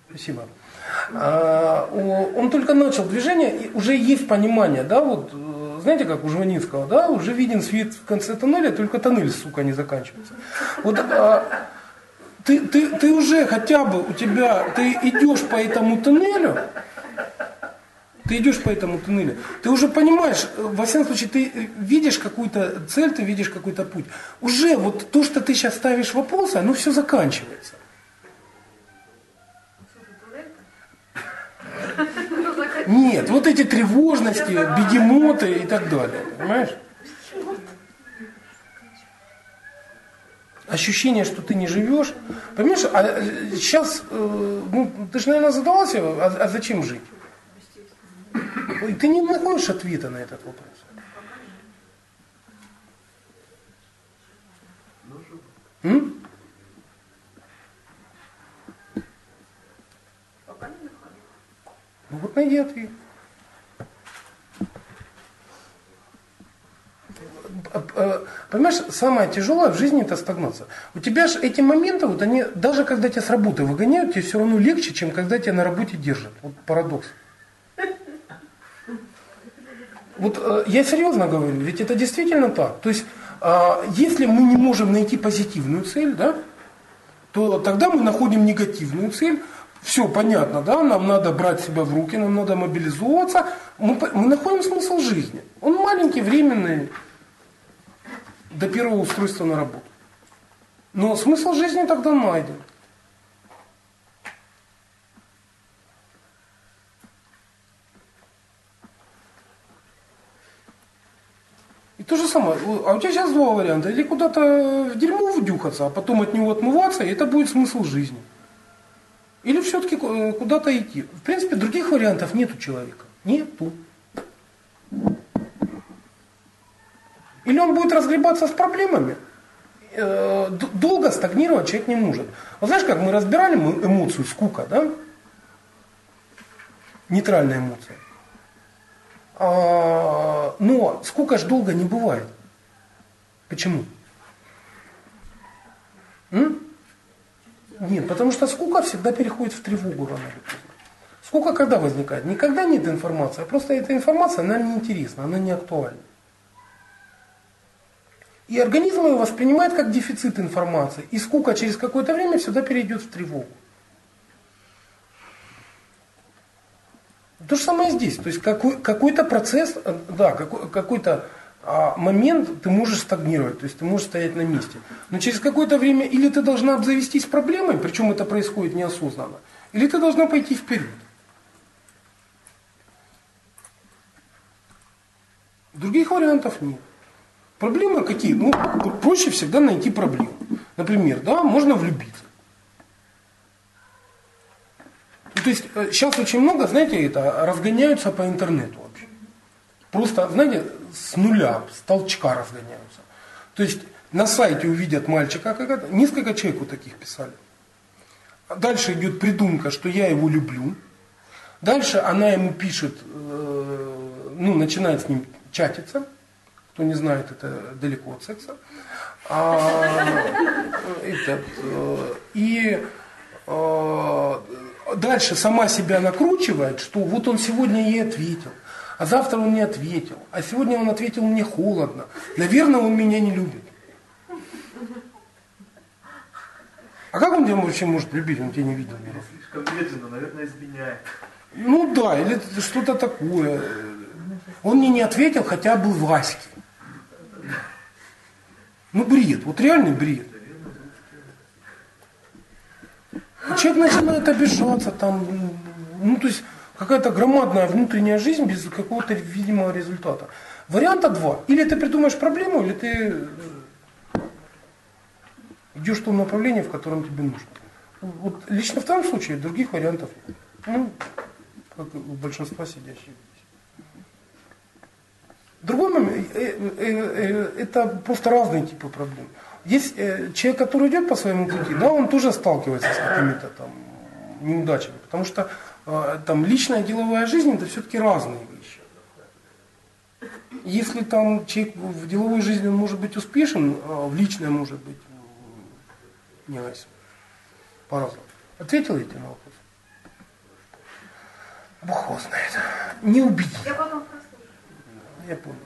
Спасибо. Он только начал движение, и уже есть понимание, да, вот, знаете, как у Жванинского, да, уже виден свет в конце тоннеля, только тоннель, сука, не заканчивается. Вот ты уже хотя бы ты идешь по этому тоннелю, ты уже понимаешь, во всяком случае, ты видишь какую-то цель, ты видишь какой-то путь. Уже вот то, что ты сейчас ставишь вопросы, оно все заканчивается. Нет, вот эти тревожности, бегемоты и так далее, понимаешь? Ощущение, что ты не живешь. Понимаешь, а сейчас, ты же, наверное, задавался, а зачем жить? И ты не находишь ответа на этот вопрос. Ну вот найди ответ. Понимаешь, самое тяжелое в жизни это стагнация. У тебя же эти моменты, вот они, даже когда тебя с работы выгоняют, тебе все равно легче, чем когда тебя на работе держат. Вот парадокс. Вот я серьезно говорю, ведь это действительно так. То есть, если мы не можем найти позитивную цель, да, то тогда мы находим негативную цель. Все понятно, да, нам надо брать себя в руки, нам надо мобилизовываться. Мы находим смысл жизни. Он маленький, временный, до первого устройства на работу. Но смысл жизни тогда найден. И то же самое, а у тебя сейчас два варианта. Или куда-то в дерьмо вдюхаться, а потом от него отмываться, и это будет смысл жизни. Или все-таки куда-то идти. В принципе, других вариантов нет у человека. Нету. Или он будет разгребаться с проблемами. Долго стагнировать человек не может. Вот знаешь, как мы разбирали эмоцию скука, да? Нейтральная эмоция. Но скука же долго не бывает. Почему? Нет, потому что скука всегда переходит в тревогу рано или поздно. Скука когда возникает? Никогда нет информации, а просто эта информация, она неинтересна, она не актуальна. И организм ее воспринимает как дефицит информации. И скука через какое-то время всегда перейдет в тревогу. То же самое здесь. То есть какой-то процесс, да, какой-то момент ты можешь стагнировать, то есть ты можешь стоять на месте. Но через какое-то время или ты должна обзавестись проблемой, причем это происходит неосознанно, или ты должна пойти вперед. Других вариантов нет. Проблемы какие? Ну, проще всегда найти проблему. Например, да, можно влюбиться. То есть сейчас очень много, знаете, это разгоняются по интернету вообще. Просто, знаете, с нуля, с толчка разгоняются. То есть на сайте увидят мальчика, несколько человек вот таких писали. Дальше идет придумка, что я его люблю. Дальше она ему пишет, начинает с ним чатиться. Кто не знает, это далеко от секса. Дальше сама себя накручивает, что вот он сегодня ей ответил, а завтра он не ответил, а сегодня он ответил мне холодно. Наверное, он меня не любит. А как он тебя вообще может любить? Он тебя не видел. Слишком медленно, наверное, изменяет. Ну да, или что-то такое. Он мне не ответил, хотя был Ваське. Ну бред, вот реальный бред. И человек начинает обижаться, там, то есть какая-то громадная внутренняя жизнь без какого-то видимого результата. Варианта два. Или ты придумаешь проблему, или ты идешь в том направлении, в котором тебе нужно. Вот лично в том случае других вариантов нет. Ну, как у большинства сидящих здесь. Другой момент, это просто разные типы проблем. Есть человек, который идет по своему пути, да, он тоже сталкивается с какими-то там неудачами, потому что там личная и деловая жизнь это все-таки разные вещи. Если там человек в деловой жизни он может быть успешен, а в личной может быть не айс. По-разному. Ответил я тебе на вопрос? Бог его знает. Не убедить. Я потом прослушаю. Я понял.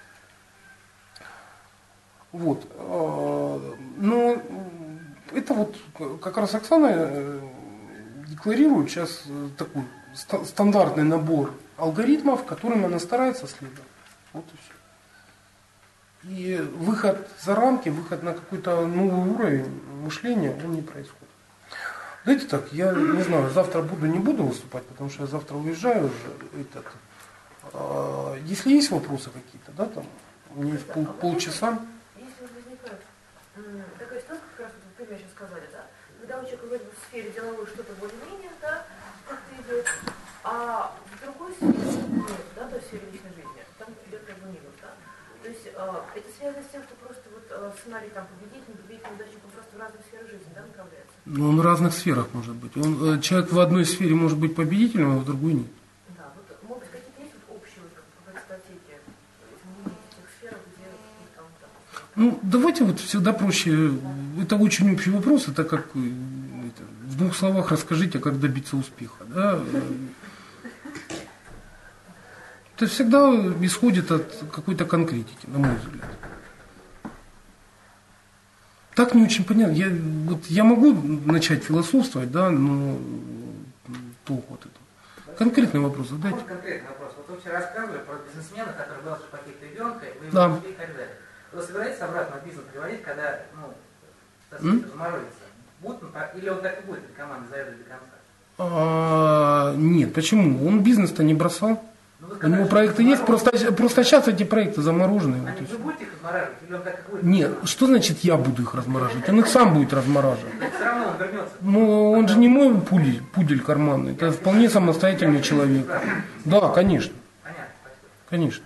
Вот. Но это вот как раз Оксана декларирует сейчас такой стандартный набор алгоритмов, которым она старается следовать. Вот и все. И выход за рамки, выход на какой-то новый уровень мышления, он не происходит. Давайте так, я не знаю, завтра буду, не буду выступать, потому что я завтра уезжаю уже. Если есть вопросы какие-то, да, там, у меня есть полчаса. Если возникает такая ситуация, как раз вот вы сейчас сказали, да, когда у человека вроде бы в сфере деловой что-то более-менее, да, как-то идет, а в другой сфере нет, да, то есть в сфере личной жизни, там идет как бы минус, да. То есть это связано с тем, что просто вот сценарий там победитель, неудачник, он просто в разных сферах жизни, да, направляется? Ну, он в разных сферах может быть. Человек в одной сфере может быть победителем, а в другой нет. Да, вот, может быть, какие-то есть вот общие вот, в экспертике изменения в тех сферах, где там... Ну, давайте вот всегда проще, это очень общий вопрос, это как в двух словах расскажите, как добиться успеха. Да? Это всегда исходит от какой-то конкретики, на мой взгляд. Так не очень понятно. Я могу начать философствовать, да, но толку вот это. Конкретный вопрос задайте. Вот конкретный вопрос. Вот вы вчера рассказывали про бизнесмена, который брал пакет ребенка, и вы Да. его нашли и так далее. Вы собираетесь обратно в бизнес приводить, когда, заморозится? Или он так и будет, эта команда заедет до конца? Нет, почему? Он бизнес-то не бросал. У него проекты есть, просто сейчас эти проекты заморожены. Вот Вы будете их размораживать, или он так и будет? Нет, что значит я буду их размораживать? Он их сам будет размораживать. Все равно он вернется. Но он же не мой пудель карманный, это вполне самостоятельный человек. Да, конечно, Понятно, спасибо. конечно.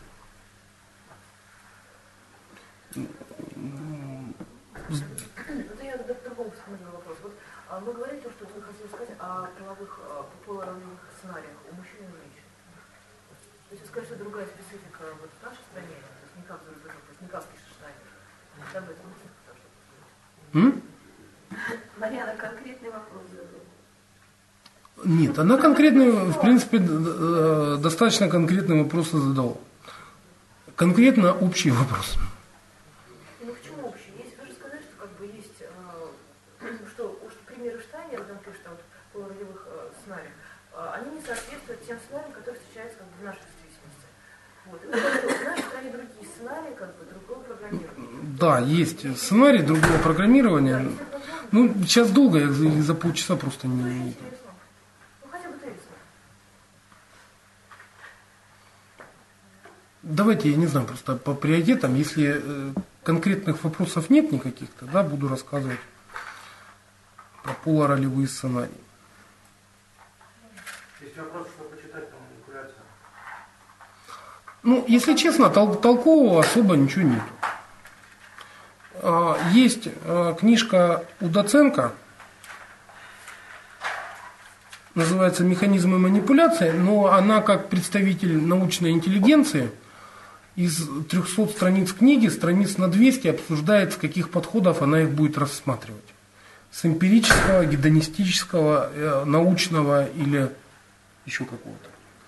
Это я к другому вспомнила вопрос. Вот вы говорите, что вы хотели сказать о половых, полуролевых сценариях у мужчин и женщин. То есть, скажем, что другая специфика вот в нашей стране, то есть не как в зарубежном, то есть не как в Лихтенштейне. Об этом можно сказать? Марьяна, конкретный вопрос задала. Нет, она конкретный, в принципе, достаточно конкретный вопрос задала. Конкретно общий вопрос. Ну, в чем общий? Есть, вы же сказали, что как бы есть, что примеры Штайнера, там пишет, там, полуролевых сценариев, они не соответствуют тем сценариям, которые встречаются как бы в нашей действительности. Вот. И вы говорите, в нашей стране другие сценарии, как бы другое программирование. Да, есть сценарий другого программирования. Ну, сейчас долго, я за полчаса просто не... Интересно. Ну, хотя бы тезисно. Давайте, я не знаю, просто по приоритетам, если конкретных вопросов нет никаких, тогда буду рассказывать про полуролевые сценарии. Есть вопрос, что почитать по манипуляциям. Ну, если честно, толкового особо ничего нету. Есть книжка у Доценко, называется «Механизмы манипуляции», но она как представитель научной интеллигенции из 300 страниц книги, страниц на 200 обсуждает, с каких подходов она их будет рассматривать. С эмпирического, гедонистического, научного или еще какого-то.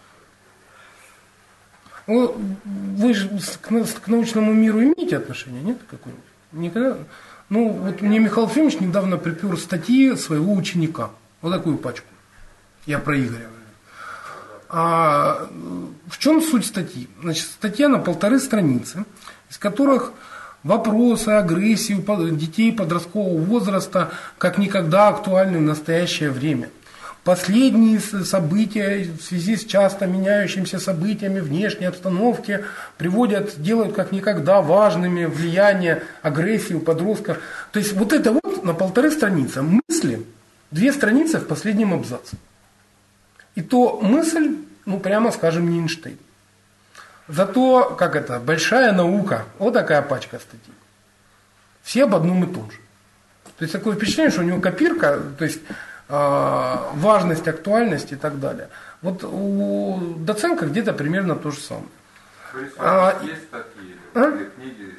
Вы же к научному миру имеете отношение, нет? Какое-нибудь? Никогда? Ну, вот мне Михаил Ефимович недавно припер статьи своего ученика. Вот такую пачку. Я про Игоря. А в чем суть статьи? Значит, статья на 1,5 страницы, из которых вопросы агрессии у детей подросткового возраста как никогда актуальны в настоящее время. Последние события в связи с часто меняющимися событиями внешней обстановки делают как никогда важными влияние агрессии у подростков. То есть вот это вот на 1,5 страницы мысли, 2 страницы в последнем абзаце. И то мысль, ну прямо скажем, не Эйнштейн. Зато, как это, большая наука, вот такая пачка статей. Все об одном и том же. То есть такое впечатление, что у него копирка, то есть важность, актуальность и так далее. Вот у Доценко где-то примерно то же самое. Есть статьи, книги